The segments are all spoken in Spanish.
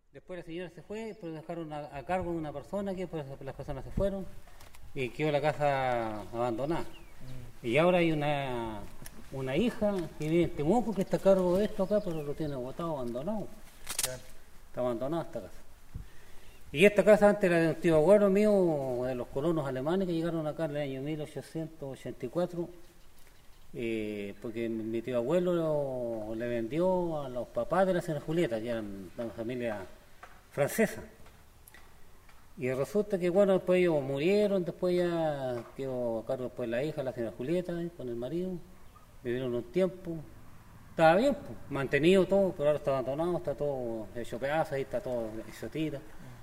Después la señora se fue, pero dejaron a cargo de una persona que después las personas se fueron y quedó la casa abandonada. Y ahora hay una hija que vive en Temuco que está a cargo de esto acá, pero lo tiene botado, abandonado. Claro. Está abandonada esta casa. Y esta casa antes era de un tío abuelo mío, de los colonos alemanes que llegaron acá en el año 1884, porque mi tío abuelo le vendió a los papás de la señora Julieta, que eran de una familia francesa. Y resulta que, bueno, después ellos murieron, después ya quedó a cargo después la hija, la señora Julieta, con el marido, vivieron un tiempo. Estaba bien, pues, mantenido todo, pero ahora está abandonado, está todo hecho pedazos, ahí está todo hecho tira.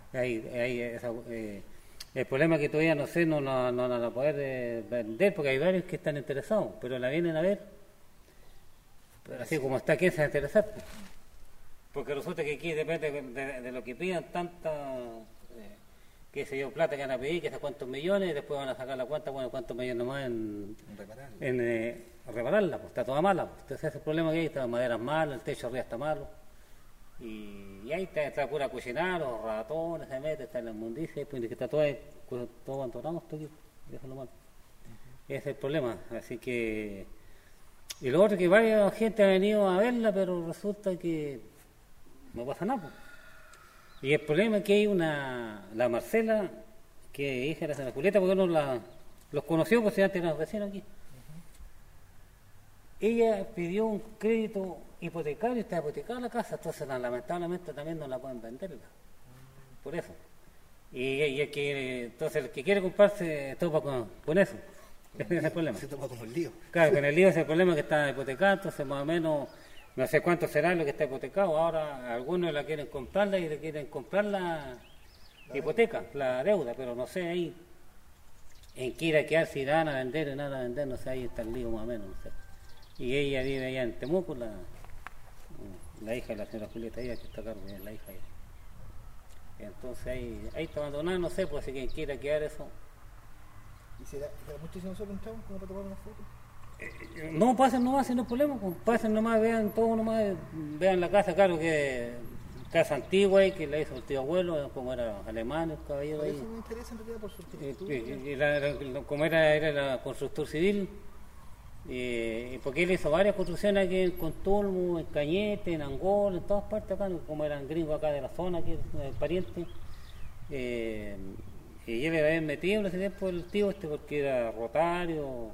El problema es que todavía no sé, no van a poder vender, porque hay varios que están interesados, pero la vienen a ver, pero así como está, ¿quién se va a interesar? Pues? Porque resulta que aquí depende de lo que pidan, tanta, qué sé yo, plata que van a pedir, que hasta cuántos millones, y después van a sacar la cuenta, bueno, cuántos millones nomás en repararla, pues está toda mala. Pues. Entonces ese es el problema que hay, está la madera mala, el techo arriba está malo. Y ahí está pura cocinar, los ratones se meten, está en la inmundicia, pues que está todo abandonado, esto aquí, eso es lo malo. Ese es el problema, así que... Y lo otro es que varias gente ha venido a verla, pero resulta que no pasa nada. Pues. Y el problema es que hay la Marcela, que es hija de la señora Julieta, porque uno los conoció, pues antes eran vecinos aquí. Ella pidió un crédito hipotecario, está hipotecada la casa, entonces lamentablemente también no la pueden venderla. Por eso. Entonces el que quiere comprarse topa con eso. Ese es el problema. Se topa con el lío. Claro, con el lío es el problema que está hipotecado, entonces más o menos, no sé cuánto será lo que está hipotecado. Ahora algunos la quieren comprarla y le quieren comprar la hipoteca, la deuda, pero no sé ahí en qué irá a quedar, si irán a vender o no a vender, no sé, ahí está el lío más o menos, no sé. Y ella vive allá en Temuco, la hija de la señora Julieta, ella que está a cargo de la hija. Entonces ahí está abandonada, no sé, pues si quien quiera quedar eso. ¿Y será muchísimo solo entramos como para tomar una foto? No, pasen nomás, si no hay problema, pues. Pasen nomás, vean todo nomás, vean la casa, claro que casa antigua y que la hizo el tío abuelo, como era alemán el caballero ahí. Eso me interesa en realidad por su arquitectura. Como era la constructor civil. Porque él hizo varias construcciones aquí en Contulmo, en Cañete, en Angola, en todas partes acá, como eran gringos acá de la zona, aquí, parientes. Y él era bien metido en ese tiempo el tío porque era rotario,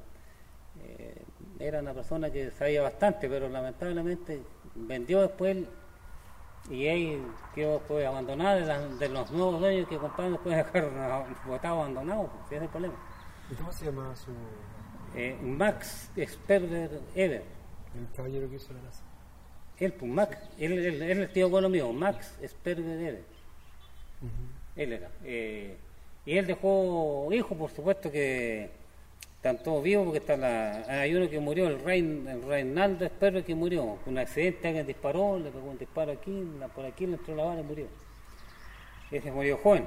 era una persona que sabía bastante, pero lamentablemente vendió después y ahí quedó después abandonada de los nuevos dueños que compraron después de dejar botado abandonado, pues, ese es el problema. ¿Y cómo se llama su...? Max Sperber Eber. El caballero que hizo la casa. Él, pues Max, él es el tío abuelo mío, Max Sperber Eber. Él era. Y él dejó hijos, por supuesto que están todos vivos, porque hay uno que murió, el Reinaldo Sperber, que murió con un accidente, alguien disparó, le pegó un disparo aquí, por aquí le entró la bala y murió. Ese murió joven.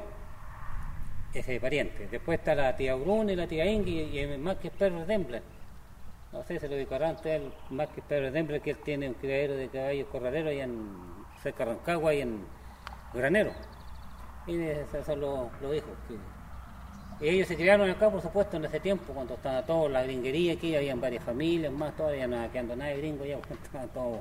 Ese pariente. Después está la tía Bruna y la tía Ingi y el Max Sperber Dembler. No sé, se lo ubicarán antes el Max Sperber Dembler, que él tiene un criadero de caballos corraleros allá cerca de Rancagua y en Granero. Y esos son los hijos. Y ellos se criaron acá, por supuesto, en ese tiempo, cuando estaba toda la gringuería aquí, habían varias familias más, todavía no quedando nada de gringo ya, estaban todos,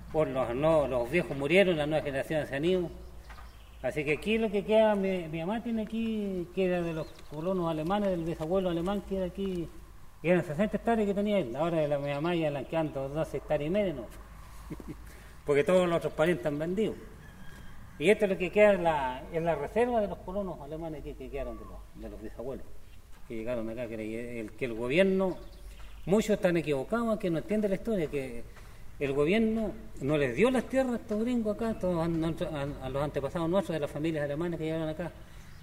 los viejos murieron, las nuevas generaciones se han ido. Así que aquí lo que queda, mi mamá tiene aquí, queda de los colonos alemanes, del bisabuelo alemán, que era aquí, y eran 60 hectáreas que tenía él. Ahora de mi mamá ya le han quedado 12 hectáreas y media, no. Porque todos los otros parientes han vendido. Y esto es lo que queda en la reserva de los colonos alemanes que quedaron de los bisabuelos, que llegaron acá, que el gobierno, muchos están equivocados, que no entienden la historia, que el gobierno no les dio las tierras a estos gringos acá, a los antepasados nuestros de las familias alemanas que llegaron acá.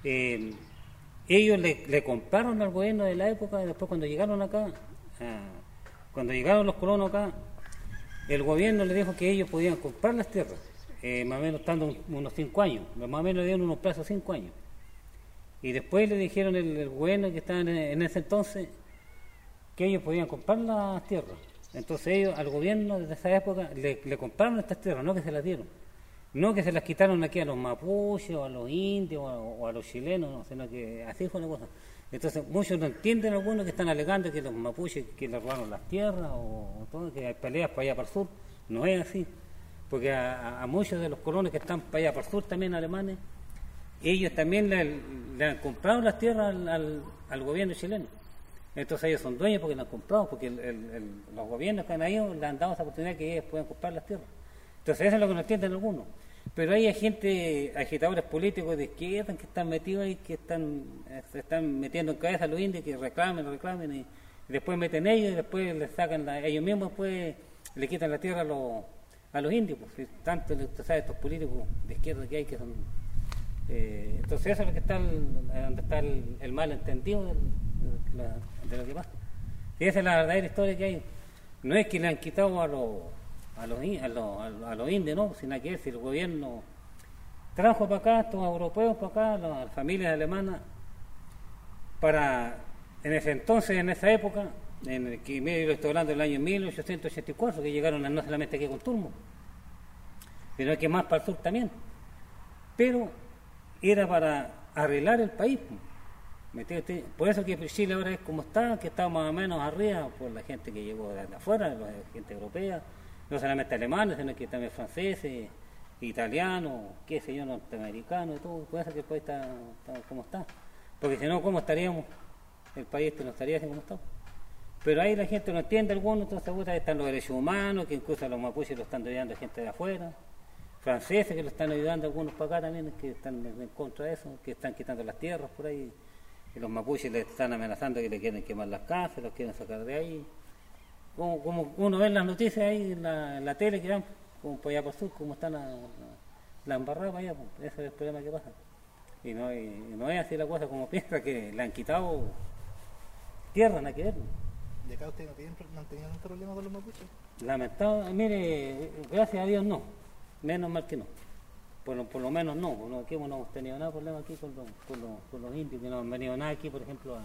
Ellos le compraron al gobierno de la época, después cuando llegaron acá, cuando llegaron los colonos acá, el gobierno les dijo que ellos podían comprar las tierras, más o menos estando unos 5 años, más o menos le dieron unos plazos de 5 años. Y después le dijeron el gobierno que estaba en ese entonces que ellos podían comprar las tierras. Entonces ellos al gobierno desde esa época le compraron estas tierras, no que se las dieron. No que se las quitaron aquí a los mapuches, o a los indios, o a los chilenos, no, sino que así fue la cosa. Entonces muchos no entienden, algunos que están alegando que los mapuches que le robaron las tierras, o todo, que hay peleas para allá para el sur. No es así, porque a muchos de los colonos que están para allá para el sur, también alemanes, ellos también le han comprado las tierras al gobierno chileno. Entonces ellos son dueños porque la han comprado, porque los gobiernos que han ido le han dado esa oportunidad que ellos pueden comprar las tierras. Entonces eso es lo que no entienden algunos. Pero hay gente, agitadores políticos de izquierda que están metidos ahí, que se están metiendo en cabeza a los indios, que reclamen y después meten ellos y después les sacan, ellos mismos después le quitan la tierra a los indios. Pues, tanto, tú sabes, estos políticos de izquierda que hay que son... entonces eso es lo que está donde está el malentendido de lo que pasa. Y esa es la verdadera historia que hay. No es que le han quitado a los indios, no, sino que si el gobierno trajo para acá, estos europeos para acá, las familias alemanas, para en ese entonces, en esa época, en el que yo estoy hablando del año 1884, que llegaron no solamente aquí con Turmo, sino que más para el sur también. Pero era para arreglar el país. Por eso que Chile ahora es como está, que está más o menos arriba por la gente que llegó de afuera, la gente europea, no solamente alemanes, sino que también franceses, italianos, qué sé yo, norteamericanos y todo. Por eso que el país está como está. Porque si no, ¿cómo estaríamos? El país no estaría así como está. Pero ahí la gente no entiende algunos, entonces están los derechos humanos, que incluso a los mapuches lo están ayudando gente de afuera, franceses que lo están ayudando algunos para acá también, que están en contra de eso, que están quitando las tierras por ahí, que los mapuches les están amenazando que le quieren quemar las casas, los quieren sacar de ahí. Como uno ve en las noticias ahí en la tele que van, como para allá por sur, como está la embarrada para allá, pues, ese es el problema que pasa. Y no es así la cosa como piensa, que le han quitado tierra, nada que ver. ¿De acá ustedes no han tenido ningún problema con los mapuches? Lamentable, mire, gracias a Dios no, menos mal que no. Por lo menos no, aquí no hemos tenido nada de problema aquí con los indios, que no han venido nada aquí, por ejemplo,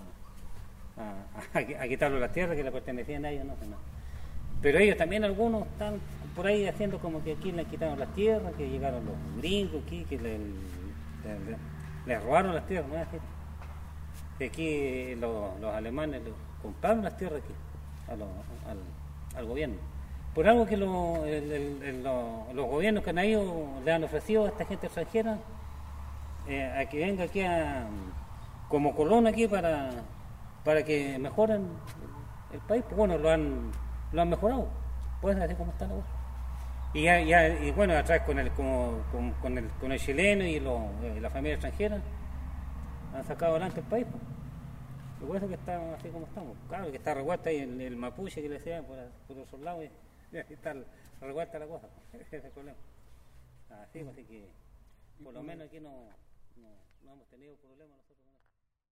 a quitarle las tierras que le pertenecían a ellos, no. Pero ellos también, algunos están por ahí haciendo como que aquí le quitaron las tierras, que llegaron los gringos aquí, que les robaron las tierras, ¿no es así? Que aquí los alemanes compraron las tierras aquí al gobierno. Por algo que los gobiernos que han ido le han ofrecido a esta gente extranjera a que venga aquí como colono aquí para que mejoren el país. Pues bueno, lo han mejorado, pues así como está la cosa. Y bueno, atrás con el chileno y la familia extranjera han sacado adelante el país. Pues. Y por eso que está así como estamos. Claro que está revuelta ahí el mapuche que le decían por los lados. Y así está revuelta la cosa. Ese es el problema. Así que por lo menos aquí no hemos tenido problemas nosotros.